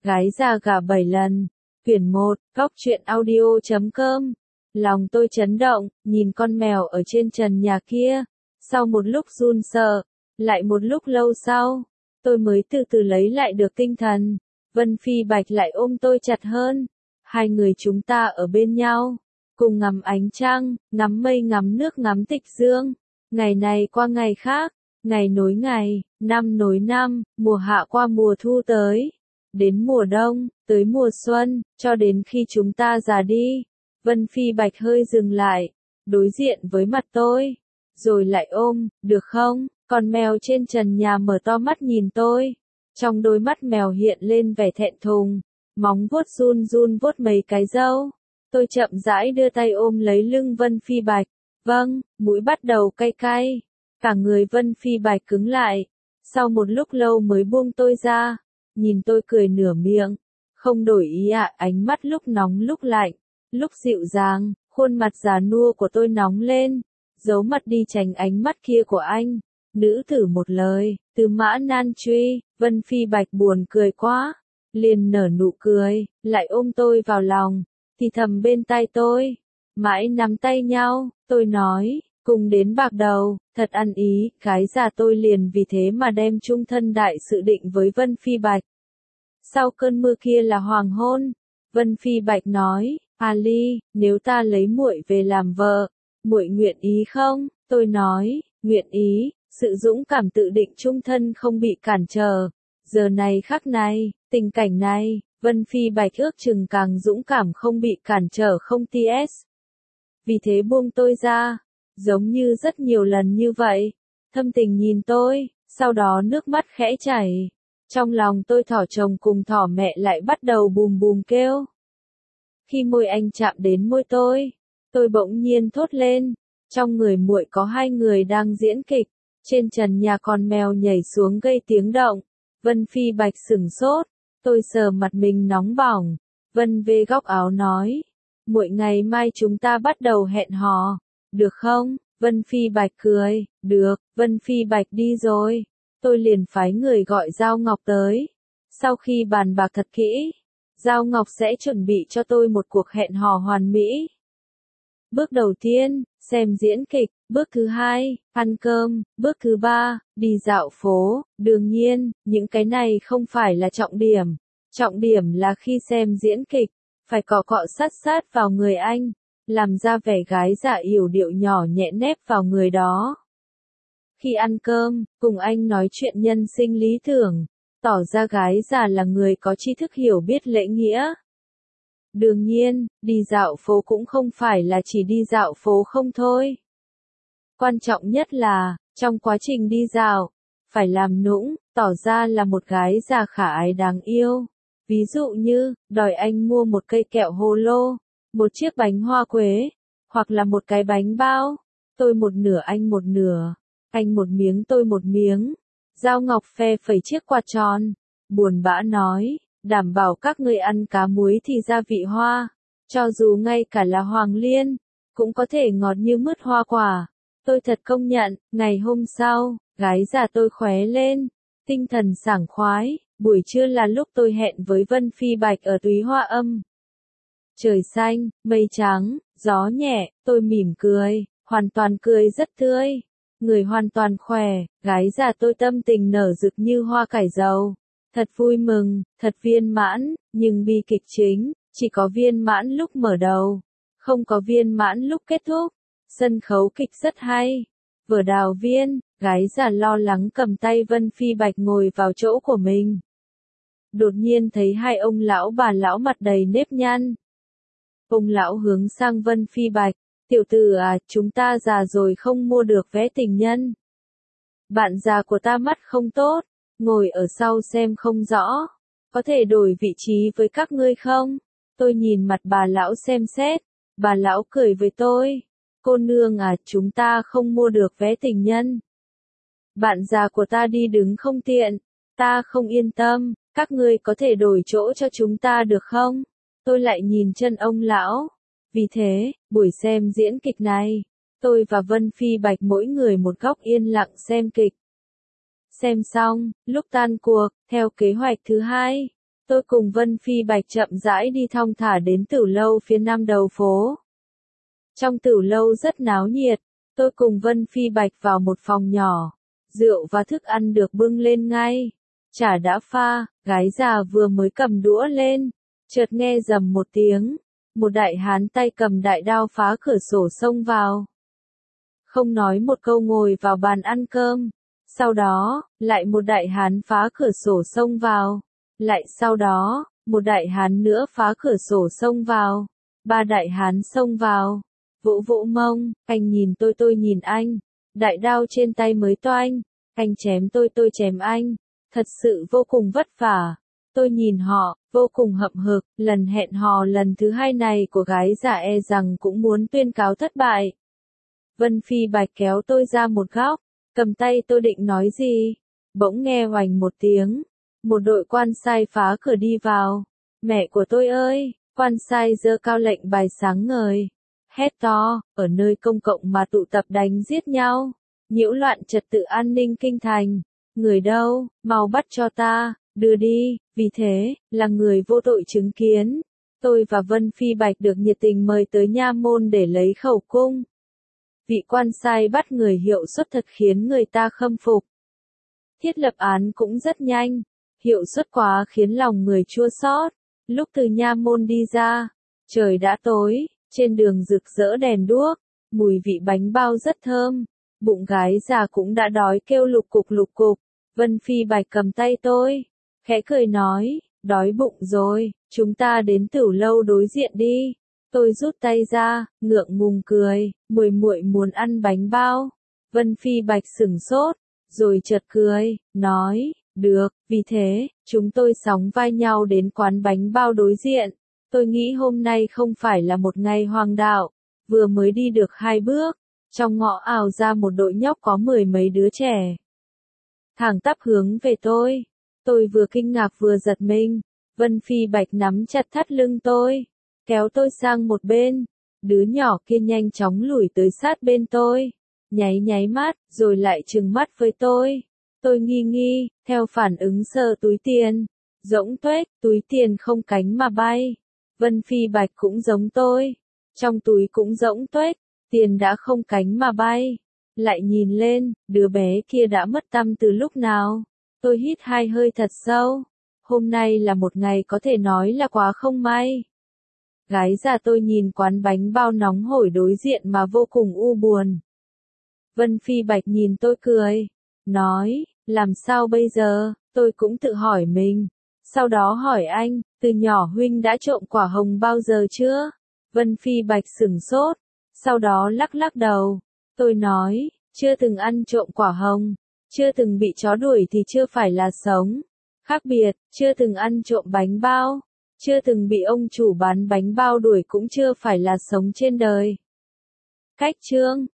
Gái già gả 7 lần. Quyển 1, Góc truyện audio.com. Lòng tôi chấn động, nhìn con mèo ở trên trần nhà kia. Sau một lúc run sợ, lại một lúc lâu sau, tôi mới từ từ lấy lại được tinh thần. Vân Phi Bạch lại ôm tôi chặt hơn. Hai người chúng ta ở bên nhau, cùng ngắm ánh trăng, ngắm mây ngắm nước ngắm tịch dương. Ngày này qua ngày khác, ngày nối ngày, năm nối năm, mùa hạ qua mùa thu tới. Đến mùa đông, tới mùa xuân, cho đến khi chúng ta già đi. Vân Phi Bạch hơi dừng lại, đối diện với mặt tôi, rồi lại ôm, được không? Con mèo trên trần nhà mở to mắt nhìn tôi. Trong đôi mắt mèo hiện lên vẻ thẹn thùng, móng vuốt run run vuốt mấy cái râu. Tôi chậm rãi đưa tay ôm lấy lưng Vân Phi Bạch. Vâng, mũi bắt đầu cay cay. Cả người Vân Phi Bạch cứng lại. Sau một lúc lâu mới buông tôi ra. Nhìn tôi cười nửa miệng. Không đổi ý ạ, ánh mắt lúc nóng lúc lạnh, lúc dịu dàng, khuôn mặt già nua của tôi nóng lên. Giấu mặt đi tránh ánh mắt kia của anh. Nữ tử một lời, từ Mã Nan Truy. Vân Phi Bạch buồn cười quá. Liền nở nụ cười, lại ôm tôi vào lòng. Thì thầm bên tai tôi. Mãi nắm tay nhau, tôi nói, cùng đến bạc đầu, thật ăn ý. Gái già tôi liền vì thế mà đem chung thân đại sự định với Vân Phi Bạch. Sau cơn mưa kia là hoàng hôn. Vân Phi Bạch nói, Ali, nếu ta lấy muội về làm vợ, muội nguyện ý không? Tôi nói, nguyện ý. Sự dũng cảm tự định chung thân không bị cản trở. Giờ này khắc này, tình cảnh này, Vân Phi Bạch ước chừng càng dũng cảm không bị cản trở không ts. Vì thế buông tôi ra, giống như rất nhiều lần như vậy. Thâm tình nhìn tôi, sau đó nước mắt khẽ chảy. Trong lòng tôi thỏ chồng cùng thỏ mẹ lại bắt đầu bùm bùm kêu. Khi môi anh chạm đến môi tôi bỗng nhiên thốt lên. Trong người muội có hai người đang diễn kịch. Trên trần nhà con mèo nhảy xuống gây tiếng động. Vân Phi Bạch sửng sốt. Tôi sờ mặt mình nóng bỏng. Vân về góc áo nói. Muội ngày mai chúng ta bắt đầu hẹn hò. Được không? Vân Phi Bạch cười. Được. Vân Phi Bạch đi rồi. Tôi liền phái người gọi Giao Ngọc tới. Sau khi bàn bạc thật kỹ, Giao Ngọc sẽ chuẩn bị cho tôi một cuộc hẹn hò hoàn mỹ. Bước đầu tiên, xem diễn kịch. Bước thứ hai, ăn cơm. Bước thứ ba, đi dạo phố. Đương nhiên, những cái này không phải là trọng điểm. Trọng điểm là khi xem diễn kịch, phải cọ cọ sát sát vào người anh, làm ra vẻ gái dạ yểu điệu nhỏ nhẹ nép vào người đó. Khi ăn cơm, cùng anh nói chuyện nhân sinh lý tưởng, tỏ ra gái già là người có tri thức hiểu biết lễ nghĩa. Đương nhiên, đi dạo phố cũng không phải là chỉ đi dạo phố không thôi. Quan trọng nhất là, trong quá trình đi dạo, phải làm nũng, tỏ ra là một gái già khả ái đáng yêu. Ví dụ như, đòi anh mua một cây kẹo hồ lô, một chiếc bánh hoa quế, hoặc là một cái bánh bao. Tôi một nửa anh một nửa, anh một miếng tôi một miếng. Giao Ngọc phe phẩy chiếc quạt tròn, buồn bã nói, đảm bảo các ngươi ăn cá muối thì gia vị hoa, cho dù ngay cả là hoàng liên, cũng có thể ngọt như mứt hoa quả. Tôi thật công nhận, ngày hôm sau, gái già tôi khóe lên, tinh thần sảng khoái. Buổi trưa là lúc tôi hẹn với Vân Phi Bạch ở Túy Hoa Âm. Trời xanh, mây trắng, gió nhẹ, tôi mỉm cười, hoàn toàn cười rất tươi. Người hoàn toàn khỏe, gái già tôi tâm tình nở rực như hoa cải dầu. Thật vui mừng, thật viên mãn, nhưng bi kịch chính, chỉ có viên mãn lúc mở đầu, không có viên mãn lúc kết thúc. Sân khấu kịch rất hay. Vở Đào Viên, gái già lo lắng cầm tay Vân Phi Bạch ngồi vào chỗ của mình. Đột nhiên thấy hai ông lão bà lão mặt đầy nếp nhăn. Ông lão hướng sang Vân Phi Bạch, tiểu tử à, chúng ta già rồi không mua được vé tình nhân. Bạn già của ta mắt không tốt, ngồi ở sau xem không rõ, có thể đổi vị trí với các ngươi không? Tôi nhìn mặt bà lão xem xét, bà lão cười với tôi. Cô nương à, chúng ta không mua được vé tình nhân. Bạn già của ta đi đứng không tiện, ta không yên tâm, các ngươi có thể đổi chỗ cho chúng ta được không? Tôi lại nhìn chân ông lão. Vì thế, buổi xem diễn kịch này, tôi và Vân Phi Bạch mỗi người một góc yên lặng xem kịch. Xem xong, lúc tan cuộc, theo kế hoạch thứ hai, Tôi cùng Vân Phi Bạch chậm rãi đi thong thả đến tiểu lâu phía nam đầu phố. Trong tiểu lâu rất náo nhiệt, tôi cùng Vân Phi Bạch vào một phòng nhỏ. Rượu và thức ăn được bưng lên ngay. Trà đã pha, gái già vừa mới cầm đũa lên. Chợt nghe rầm một tiếng. Một đại hán tay cầm đại đao phá cửa sổ xông vào. Không nói một câu ngồi vào bàn ăn cơm. Sau đó, lại một đại hán phá cửa sổ xông vào. Lại sau đó, một đại hán nữa phá cửa sổ xông vào. Ba đại hán xông vào. Vỗ vỗ mông, anh nhìn tôi nhìn anh. Đại đao trên tay mới toanh. Anh chém tôi chém anh. Thật sự vô cùng vất vả. Tôi nhìn họ, vô cùng hậm hực. Lần hẹn hò lần thứ hai này của gái già e rằng cũng muốn tuyên cáo thất bại. Vân Phi Bạch kéo tôi ra một góc. Cầm tay tôi định nói gì. Bỗng nghe oành một tiếng. Một đội quan sai phá cửa đi vào. Mẹ của tôi ơi, quan sai giơ cao lệnh bài sáng ngời. Hét to, ở nơi công cộng mà tụ tập đánh giết nhau. Nhiễu loạn trật tự an ninh kinh thành. Người đâu, mau bắt cho ta, đưa đi. Vì thế, là người vô tội chứng kiến. Tôi và Vân Phi Bạch được nhiệt tình mời tới nha môn để lấy khẩu cung. Vị quan sai bắt người hiệu suất thật khiến người ta khâm phục. Thiết lập án cũng rất nhanh. Hiệu suất quá khiến lòng người chua xót. Lúc từ nha môn đi ra, trời đã tối, trên đường rực rỡ đèn đuốc, mùi vị bánh bao rất thơm. Bụng gái già cũng đã đói kêu lục cục lục cục. Vân Phi Bạch cầm tay tôi, khẽ cười nói, đói bụng rồi, chúng ta đến tiểu lâu đối diện đi. Tôi rút tay ra, ngượng ngùng cười, muội muốn ăn bánh bao. Vân Phi Bạch sửng sốt, rồi chợt cười, nói, được, vì thế, chúng tôi sóng vai nhau đến quán bánh bao đối diện. Tôi nghĩ hôm nay không phải là một ngày hoàng đạo. Vừa mới đi được 2 bước, trong ngõ ào ra một đội nhóc có 10 mấy đứa trẻ. Thẳng tắp hướng về tôi. Tôi vừa kinh ngạc vừa giật mình. Vân Phi Bạch nắm chặt thắt lưng tôi, kéo tôi sang một bên. Đứa nhỏ kia nhanh chóng lủi tới sát bên tôi, nháy mắt, rồi lại trừng mắt với tôi. Tôi nghi, theo phản ứng sờ túi tiền. Rỗng tuếch, túi tiền không cánh mà bay. Vân Phi Bạch cũng giống tôi. Trong túi cũng rỗng tuếch, tiền đã không cánh mà bay. Lại nhìn lên, đứa bé kia đã mất tăm từ lúc nào. Tôi hít 2 hơi thật sâu. Hôm nay là một ngày có thể nói là quá không may. Gái già tôi nhìn quán bánh bao nóng hổi đối diện mà vô cùng u buồn. Vân Phi Bạch nhìn tôi cười, nói, làm sao bây giờ, tôi cũng tự hỏi mình. Sau đó hỏi anh, từ nhỏ huynh đã trộm quả hồng bao giờ chưa? Vân Phi Bạch sửng sốt, sau đó lắc đầu. Tôi nói, chưa từng ăn trộm quả hồng, chưa từng bị chó đuổi thì chưa phải là sống. Khác biệt, chưa từng ăn trộm bánh bao, chưa từng bị ông chủ bán bánh bao đuổi cũng chưa phải là sống trên đời. Cách chương